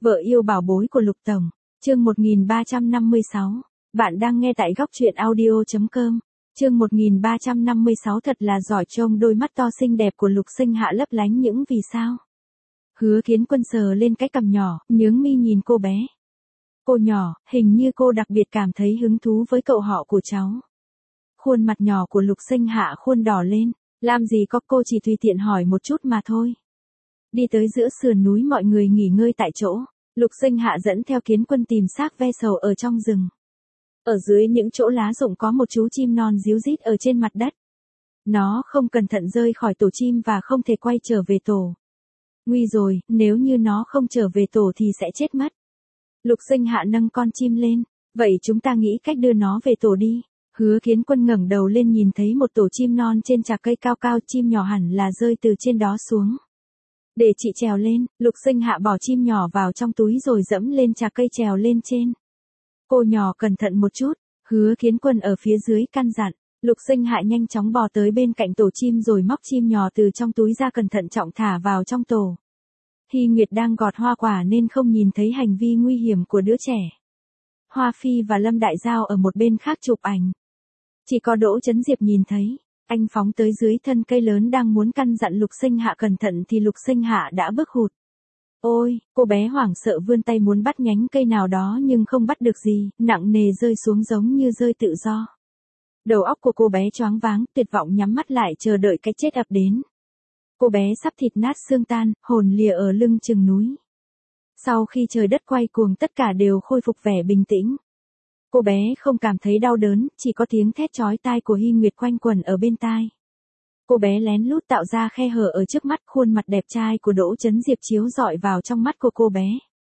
Vợ yêu bảo bối của Lục Tổng, chương 1356. Bạn đang nghe tại góc truyện audio.com. Chương 1356 thật là giỏi trông đôi mắt to xinh đẹp của Lục Sinh Hạ lấp lánh những vì sao. Hứa Kiến Quân sờ lên cái cằm nhỏ, nhướng mi nhìn cô bé. Cô nhỏ, hình như cô đặc biệt cảm thấy hứng thú với cậu họ của cháu. Khuôn mặt nhỏ của Lục Sinh Hạ khuôn đỏ lên, làm gì có, cô chỉ tùy tiện hỏi một chút mà thôi. Đi tới giữa sườn núi mọi người nghỉ ngơi tại chỗ, Lục Sinh Hạ dẫn theo Kiến Quân tìm xác ve sầu ở trong rừng. Ở dưới những chỗ lá rụng có một chú chim non ríu rít ở trên mặt đất. Nó không cẩn thận rơi khỏi tổ chim và không thể quay trở về tổ. Nguy rồi, nếu như nó không trở về tổ thì sẽ chết mất. Lục Sinh Hạ nâng con chim lên, vậy chúng ta nghĩ cách đưa nó về tổ đi. Hứa Kiến Quân ngẩng đầu lên nhìn thấy một tổ chim non trên chạc cây cao cao, chim nhỏ hẳn là rơi từ trên đó xuống. Để chị trèo lên, Lục Sinh Hạ bỏ chim nhỏ vào trong túi rồi dẫm lên chạc cây trèo lên trên. Cô nhỏ cẩn thận một chút, Hứa Kiến Quân ở phía dưới căn dặn. Lục Sinh Hạ nhanh chóng bò tới bên cạnh tổ chim rồi móc chim nhỏ từ trong túi ra, cẩn thận trọng thả vào trong tổ. Hy Nguyệt đang gọt hoa quả nên không nhìn thấy hành vi nguy hiểm của đứa trẻ. Hoa Phi và Lâm Đại Giao ở một bên khác chụp ảnh. Chỉ có Đỗ Chấn Diệp nhìn thấy, anh phóng tới dưới thân cây lớn đang muốn căn dặn Lục Sinh Hạ cẩn thận thì Lục Sinh Hạ đã bước hụt. Ôi, cô bé hoảng sợ vươn tay muốn bắt nhánh cây nào đó nhưng không bắt được gì, nặng nề rơi xuống giống như rơi tự do. Đầu óc của cô bé choáng váng, tuyệt vọng nhắm mắt lại chờ đợi cái chết ập đến. Cô bé sắp thịt nát xương tan, hồn lìa ở lưng chừng núi. Sau khi trời đất quay cuồng tất cả đều khôi phục vẻ bình tĩnh. Cô bé không cảm thấy đau đớn, chỉ có tiếng thét chói tai của Hy Nguyệt quanh quẩn ở bên tai. Cô bé lén lút tạo ra khe hở ở trước mắt, khuôn mặt đẹp trai của Đỗ Chấn Diệp chiếu rọi vào trong mắt của cô bé.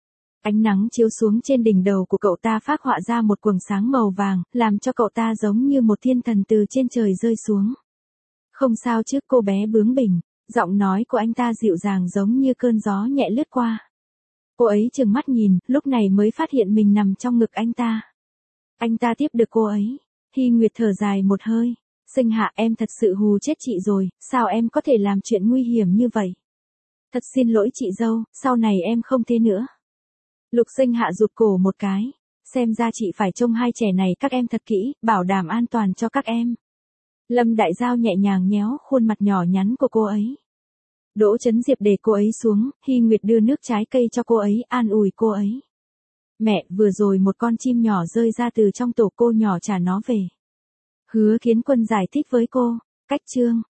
Ánh nắng chiếu xuống trên đỉnh đầu của cậu ta phác họa ra một quầng sáng màu vàng, làm cho cậu ta giống như một thiên thần từ trên trời rơi xuống. Không sao chứ, cô bé bướng bỉnh, giọng nói của anh ta dịu dàng giống như cơn gió nhẹ lướt qua. Cô ấy trừng mắt nhìn, lúc này mới phát hiện mình nằm trong ngực anh ta. Anh ta tiếp được cô ấy. Hy Nguyệt thở dài một hơi. Sinh Hạ, em thật sự hù chết chị rồi, sao em có thể làm chuyện nguy hiểm như vậy? Thật xin lỗi chị dâu, sau này em không thế nữa. Lục Sinh Hạ rụt cổ một cái. Xem ra chị phải trông hai trẻ này các em thật kỹ, bảo đảm an toàn cho các em. Lâm Đại Giao nhẹ nhàng nhéo khuôn mặt nhỏ nhắn của cô ấy. Đỗ Chấn Diệp để cô ấy xuống, Hy Nguyệt đưa nước trái cây cho cô ấy, an ủi cô ấy. Mẹ, vừa rồi một con chim nhỏ rơi ra từ trong tổ, cô nhỏ trả nó về. Hứa Kiến Quân giải thích với cô. Cách chương